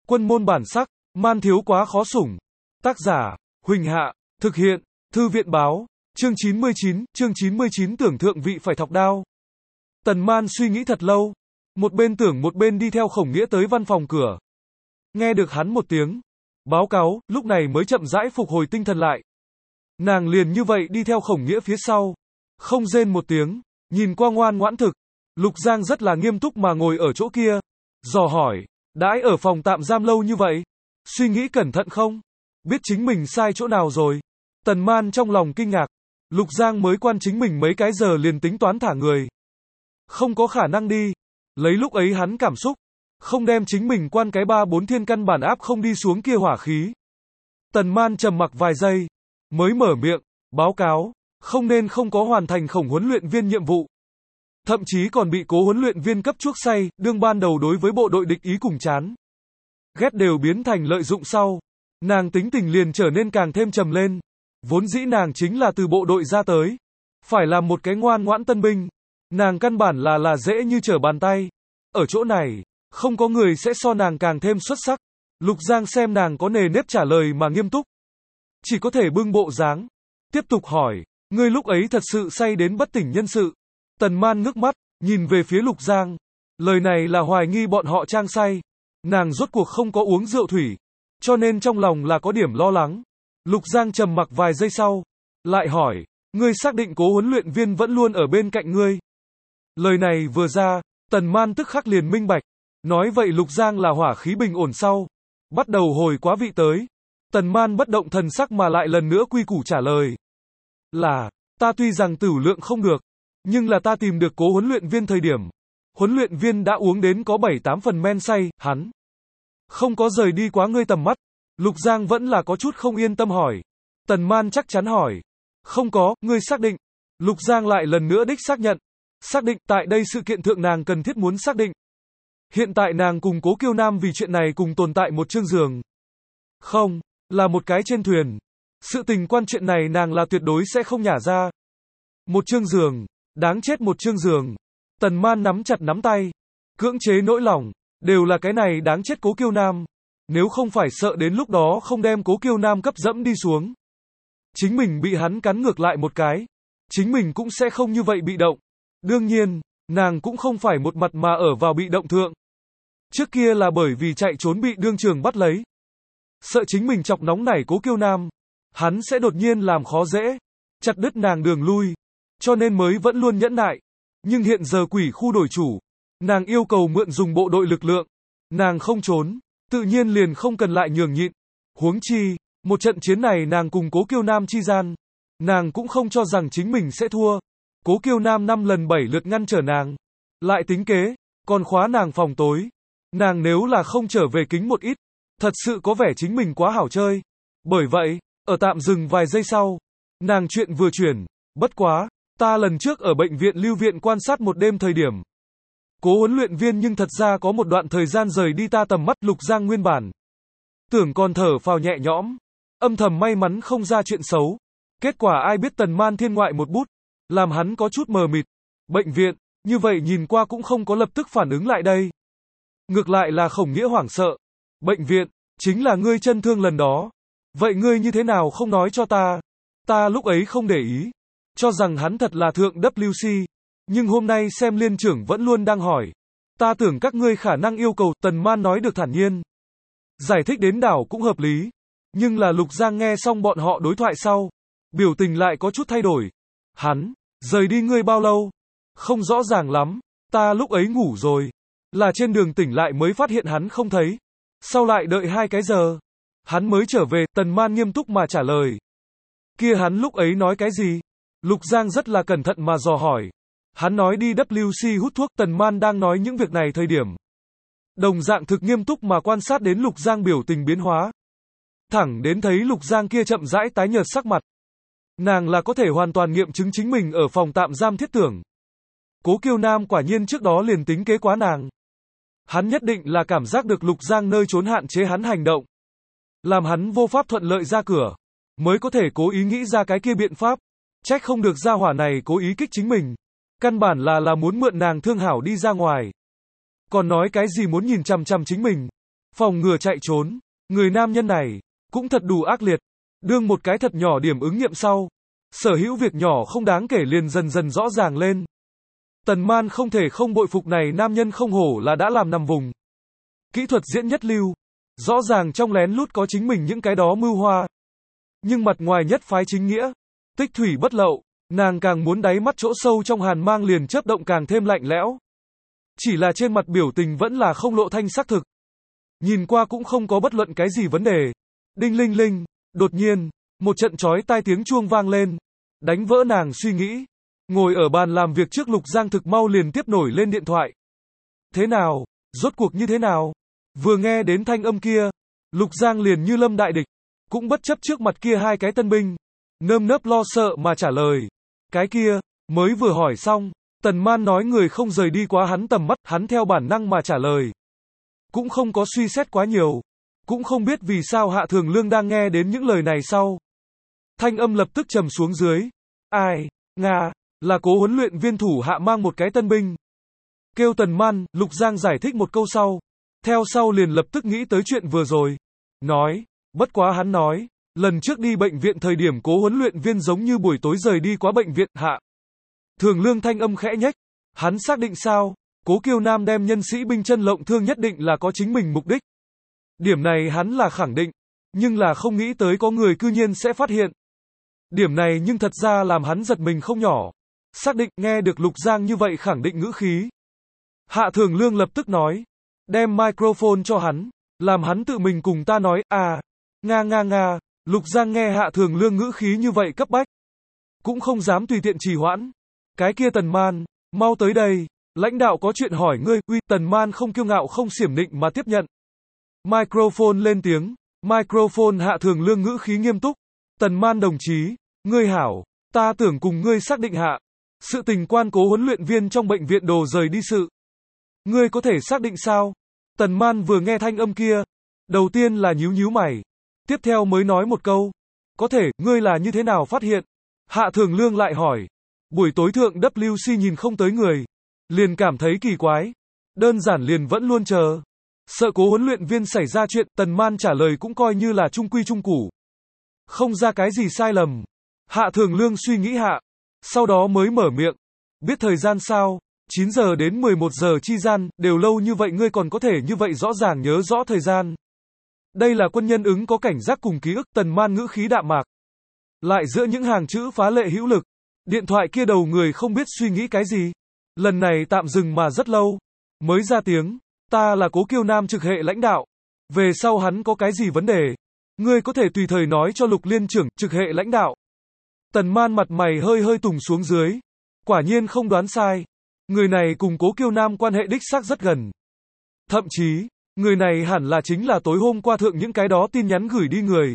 Quân môn bản sắc, man thiếu quá khó sủng. Tác giả, Huỳnh Hạ, thực hiện, Thư viện báo, chương 99 tưởng thượng vị phải thọc đao. Tần Man suy nghĩ thật lâu, một bên tưởng một bên đi theo Khổng Nghĩa tới văn phòng cửa. Nghe được hắn một tiếng báo cáo, lúc này mới chậm rãi phục hồi tinh thần lại. Nàng liền như vậy đi theo Khổng Nghĩa phía sau, không rên một tiếng, nhìn qua ngoan ngoãn thực. Lục Giang rất là nghiêm túc mà ngồi ở chỗ kia, dò hỏi, đãi ở phòng tạm giam lâu như vậy, suy nghĩ cẩn thận không? Biết chính mình sai chỗ nào rồi? Tần Man trong lòng kinh ngạc, Lục Giang mới quan chính mình mấy cái giờ liền tính toán thả người. Không có khả năng đi, lấy lúc ấy hắn cảm xúc, không đem chính mình quan cái 3-4 thiên căn bản áp không đi xuống kia hỏa khí. Tần Man trầm mặc vài giây, mới mở miệng, báo cáo, không nên không có hoàn thành Khổng huấn luyện viên nhiệm vụ. Thậm chí còn bị Cố huấn luyện viên cấp chuốc say, đương ban đầu đối với bộ đội địch ý cùng chán ghét đều biến thành lợi dụng sau. Nàng tính tình liền trở nên càng thêm trầm lên. Vốn dĩ nàng chính là từ bộ đội ra tới, phải làm một cái ngoan ngoãn tân binh. Nàng căn bản là dễ như trở bàn tay. Ở chỗ này, không có người sẽ so nàng càng thêm xuất sắc. Lục Giang xem nàng có nề nếp trả lời mà nghiêm túc, chỉ có thể bưng bộ dáng, tiếp tục hỏi, ngươi lúc ấy thật sự say đến bất tỉnh nhân sự. Tần Man ngước mắt, nhìn về phía Lục Giang. Lời này là hoài nghi bọn họ trang say. Nàng rốt cuộc không có uống rượu thủy, cho nên trong lòng là có điểm lo lắng. Lục Giang trầm mặc vài giây sau, lại hỏi, ngươi xác định Cố huấn luyện viên vẫn luôn ở bên cạnh ngươi? Lời này vừa ra, Tần Man tức khắc liền minh bạch. Nói vậy Lục Giang là hỏa khí bình ổn sau, bắt đầu hồi quá vị tới. Tần Man bất động thần sắc mà lại lần nữa quy củ trả lời. Là, ta tuy rằng tửu lượng không được, nhưng là ta tìm được Cố huấn luyện viên thời điểm, huấn luyện viên đã uống đến có 7-8 phần men say, hắn không có rời đi quá ngươi tầm mắt. Lục Giang vẫn là có chút không yên tâm hỏi. Tần Man chắc chắn hỏi. Không có, ngươi xác định. Lục Giang lại lần nữa đích xác nhận. Xác định, tại đây sự kiện thượng nàng cần thiết muốn xác định. Hiện tại nàng cùng Cố Kiêu Nam vì chuyện này cùng tồn tại một chương giường. Không, là một cái trên thuyền. Sự tình quan chuyện này nàng là tuyệt đối sẽ không nhả ra. Một chương giường, đáng chết một chương giường. Tần Man nắm chặt nắm tay, cưỡng chế nỗi lòng, đều là cái này đáng chết Cố Kiêu Nam. Nếu không phải sợ đến lúc đó không đem Cố Kiêu Nam cấp dẫm đi xuống, chính mình bị hắn cắn ngược lại một cái, chính mình cũng sẽ không như vậy bị động. Đương nhiên, nàng cũng không phải một mặt mà ở vào bị động thượng. Trước kia là bởi vì chạy trốn bị đương trường bắt lấy. Sợ chính mình chọc nóng nảy Cố Kiêu Nam, hắn sẽ đột nhiên làm khó dễ, chặt đứt nàng đường lui, cho nên mới vẫn luôn nhẫn nại. Nhưng hiện giờ quỷ khu đổi chủ, nàng yêu cầu mượn dùng bộ đội lực lượng, nàng không trốn, tự nhiên liền không cần lại nhường nhịn. Huống chi, một trận chiến này nàng cùng Cố Kiêu Nam chi gian, nàng cũng không cho rằng chính mình sẽ thua. Cố Kiêu Nam 5 lần 7 lượt ngăn trở nàng, lại tính kế, còn khóa nàng phòng tối. Nàng nếu là không trở về kính một ít, thật sự có vẻ chính mình quá hảo chơi. Bởi vậy, ở tạm dừng vài giây sau, nàng chuyện vừa chuyển, bất quá, ta lần trước ở bệnh viện lưu viện quan sát một đêm thời điểm, Cố huấn luyện viên nhưng thật ra có một đoạn thời gian rời đi ta tầm mắt. Lục Giang nguyên bản tưởng còn thở phào nhẹ nhõm, âm thầm may mắn không ra chuyện xấu. Kết quả ai biết Tần Man thiên ngoại một bút, làm hắn có chút mờ mịt. Bệnh viện, như vậy nhìn qua cũng không có lập tức phản ứng lại đây. Ngược lại là Khổng Nghĩa hoảng sợ. Bệnh viện, chính là ngươi chân thương lần đó. Vậy ngươi như thế nào không nói cho ta? Ta lúc ấy không để ý, cho rằng hắn thật là thượng WC. Nhưng hôm nay xem liên trưởng vẫn luôn đang hỏi. Ta tưởng các ngươi khả năng yêu cầu. Tần Man nói được thản nhiên, giải thích đến đảo cũng hợp lý. Nhưng là Lục Giang nghe xong bọn họ đối thoại sau, biểu tình lại có chút thay đổi. Hắn rời đi ngươi bao lâu? Không rõ ràng lắm. Ta lúc ấy ngủ rồi, là trên đường tỉnh lại mới phát hiện hắn không thấy. Sau lại đợi 2 cái giờ, hắn mới trở về. Tần Man nghiêm túc mà trả lời. Kia hắn lúc ấy nói cái gì? Lục Giang rất là cẩn thận mà dò hỏi. Hắn nói đi WC hút thuốc. Tần Man đang nói những việc này thời điểm, đồng dạng thực nghiêm túc mà quan sát đến Lục Giang biểu tình biến hóa. Thẳng đến thấy Lục Giang kia chậm rãi tái nhợt sắc mặt, nàng là có thể hoàn toàn nghiệm chứng chính mình ở phòng tạm giam thiết tưởng. Cố Kiêu Nam quả nhiên trước đó liền tính kế quá nàng. Hắn nhất định là cảm giác được Lục Giang nơi trốn hạn chế hắn hành động, làm hắn vô pháp thuận lợi ra cửa, mới có thể cố ý nghĩ ra cái kia biện pháp. Trách không được gia hỏa này cố ý kích chính mình. Căn bản là muốn mượn nàng thương hảo đi ra ngoài. Còn nói cái gì muốn nhìn chằm chằm chính mình. phòng ngừa chạy trốn. Người nam nhân này cũng thật đủ ác liệt. Đương một cái thật nhỏ điểm ứng nghiệm sau, sở hữu việc nhỏ không đáng kể liền dần dần rõ ràng lên. Tần Man không thể không bội phục này nam nhân không hổ là đã làm nằm vùng. Kỹ thuật diễn nhất lưu, rõ ràng trong lén lút có chính mình những cái đó mưu hoa. Nhưng mặt ngoài nhất phái chính nghĩa, tích thủy bất lậu, nàng càng muốn đáy mắt chỗ sâu trong hàn mang liền chớp động càng thêm lạnh lẽo. Chỉ là trên mặt biểu tình vẫn là không lộ thanh sắc thực. Nhìn qua cũng không có bất luận cái gì vấn đề. Đinh linh linh, đột nhiên, một trận chói tai tiếng chuông vang lên, đánh vỡ nàng suy nghĩ. Ngồi ở bàn làm việc trước Lục Giang thực mau liền tiếp nổi lên điện thoại. Thế nào? Rốt cuộc như thế nào? Vừa nghe đến thanh âm kia, Lục Giang liền như lâm đại địch, cũng bất chấp trước mặt kia hai cái tân binh, nơm nớp lo sợ mà trả lời. Cái kia, mới vừa hỏi xong, Tần Man nói người không rời đi quá hắn tầm mắt, hắn theo bản năng mà trả lời. Cũng không có suy xét quá nhiều, cũng không biết vì sao Hạ Thường Lương đang nghe đến những lời này sau. Thanh âm lập tức trầm xuống dưới. Ai? Nga, là Cố huấn luyện viên thủ hạ mang một cái tân binh. Kêu Tần Man, Lục Giang giải thích một câu sau. Theo sau liền lập tức nghĩ tới chuyện vừa rồi. Nói, bất quá hắn nói, lần trước đi bệnh viện thời điểm Cố huấn luyện viên giống như buổi tối rời đi quá bệnh viện. Hạ Thường Lương thanh âm khẽ nhếch. Hắn xác định sao? Cố Kiêu Nam đem nhân sĩ binh chân lộng thương nhất định là có chính mình mục đích. Điểm này hắn là khẳng định, nhưng là không nghĩ tới có người cư nhiên sẽ phát hiện. Điểm này nhưng thật ra làm hắn giật mình không nhỏ. Xác định, nghe được Lục Giang như vậy khẳng định ngữ khí. Hạ Thường Lương lập tức nói, đem microphone cho hắn, làm hắn tự mình cùng ta nói, nga. Lục Giang nghe Hạ Thường Lương ngữ khí như vậy cấp bách, cũng không dám tùy tiện trì hoãn. Cái kia Tần Man, mau tới đây, lãnh đạo có chuyện hỏi ngươi. Uy, Tần Man không kiêu ngạo không xiểm nịnh mà tiếp nhận. Microphone lên tiếng, microphone Hạ Thường Lương ngữ khí nghiêm túc. Tần Man đồng chí, ngươi hảo, ta tưởng cùng ngươi xác định hạ sự tình quan Cố huấn luyện viên trong bệnh viện đồ rời đi sự. Ngươi có thể xác định sao? Tần Man vừa nghe thanh âm kia, đầu tiên là nhíu mày, tiếp theo mới nói một câu, có thể, ngươi là như thế nào phát hiện? Hạ Thường Lương lại hỏi, buổi tối thượng WC nhìn không tới người, liền cảm thấy kỳ quái, đơn giản liền vẫn luôn chờ, sợ Cố huấn luyện viên xảy ra chuyện. Tần Man trả lời cũng coi như là trung quy trung củ, không ra cái gì sai lầm. Hạ Thường Lương suy nghĩ hạ, sau đó mới mở miệng, biết thời gian sao? 9 giờ đến 11 giờ chi gian, đều lâu như vậy ngươi còn có thể như vậy rõ ràng nhớ rõ thời gian. Đây là quân nhân ứng có cảnh giác cùng ký ức. Tần Man ngữ khí đạm mạc, lại giữa những hàng chữ phá lệ hữu lực. Điện thoại kia đầu người không biết suy nghĩ cái gì, lần này tạm dừng mà rất lâu, mới ra tiếng, ta là Cố Kiêu Nam trực hệ lãnh đạo, về sau hắn có cái gì vấn đề, ngươi có thể tùy thời nói cho Lục liên trưởng, trực hệ lãnh đạo. Tần Man mặt mày hơi tùng xuống dưới, quả nhiên không đoán sai, người này cùng Cố Kiêu Nam quan hệ đích xác rất gần. Thậm chí, người này hẳn là chính là tối hôm qua thượng những cái đó tin nhắn gửi đi người.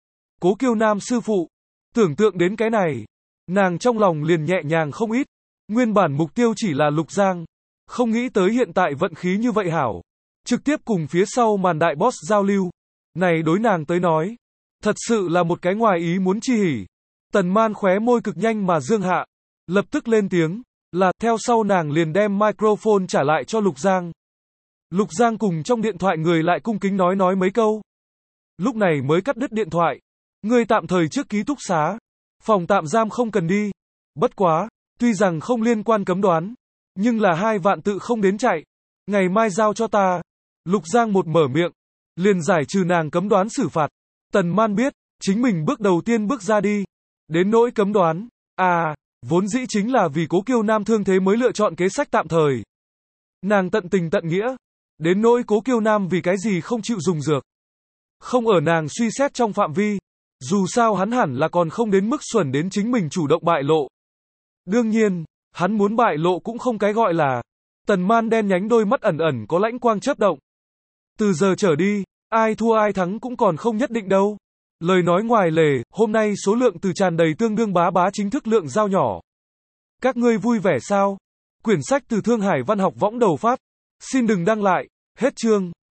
Cố Kiêu Nam sư phụ, tưởng tượng đến cái này, nàng trong lòng liền nhẹ nhàng không ít. Nguyên bản mục tiêu chỉ là Lục Giang, không nghĩ tới hiện tại vận khí như vậy hảo, trực tiếp cùng phía sau màn đại boss giao lưu. Này đối nàng tới nói, thật sự là một cái ngoài ý muốn chi hỉ. Tần Man khóe môi cực nhanh mà dương hạ, lập tức lên tiếng, là, theo sau nàng liền đem microphone trả lại cho Lục Giang. Lục Giang cùng trong điện thoại người lại cung kính nói mấy câu. Lúc này mới cắt đứt điện thoại. Ngươi tạm thời trước ký túc xá, phòng tạm giam không cần đi. Bất quá, tuy rằng không liên quan cấm đoán, nhưng là 2 vạn tự không đến chạy. Ngày mai giao cho ta. Lục Giang một mở miệng, liền giải trừ nàng cấm đoán xử phạt. Tần Man biết, chính mình bước đầu tiên bước ra đi. Đến nỗi cấm đoán, vốn dĩ chính là vì Cố Kiêu Nam thương thế mới lựa chọn kế sách tạm thời. Nàng tận tình tận nghĩa. Đến nỗi Cố Kiêu Nam vì cái gì không chịu dùng dược, không ở nàng suy xét trong phạm vi. Dù sao hắn hẳn là còn không đến mức xuẩn đến chính mình chủ động bại lộ. Đương nhiên, hắn muốn bại lộ cũng không cái gọi là. Tần Man đen nhánh đôi mắt ẩn có lãnh quang chớp động. Từ giờ trở đi, ai thua ai thắng cũng còn không nhất định đâu. Lời nói ngoài lề, hôm nay số lượng từ tràn đầy tương đương bá chính thức lượng giao nhỏ. Các ngươi vui vẻ sao? Quyển sách từ Thương Hải Văn học võng đầu phát. Xin đừng đăng lại. Hết chương.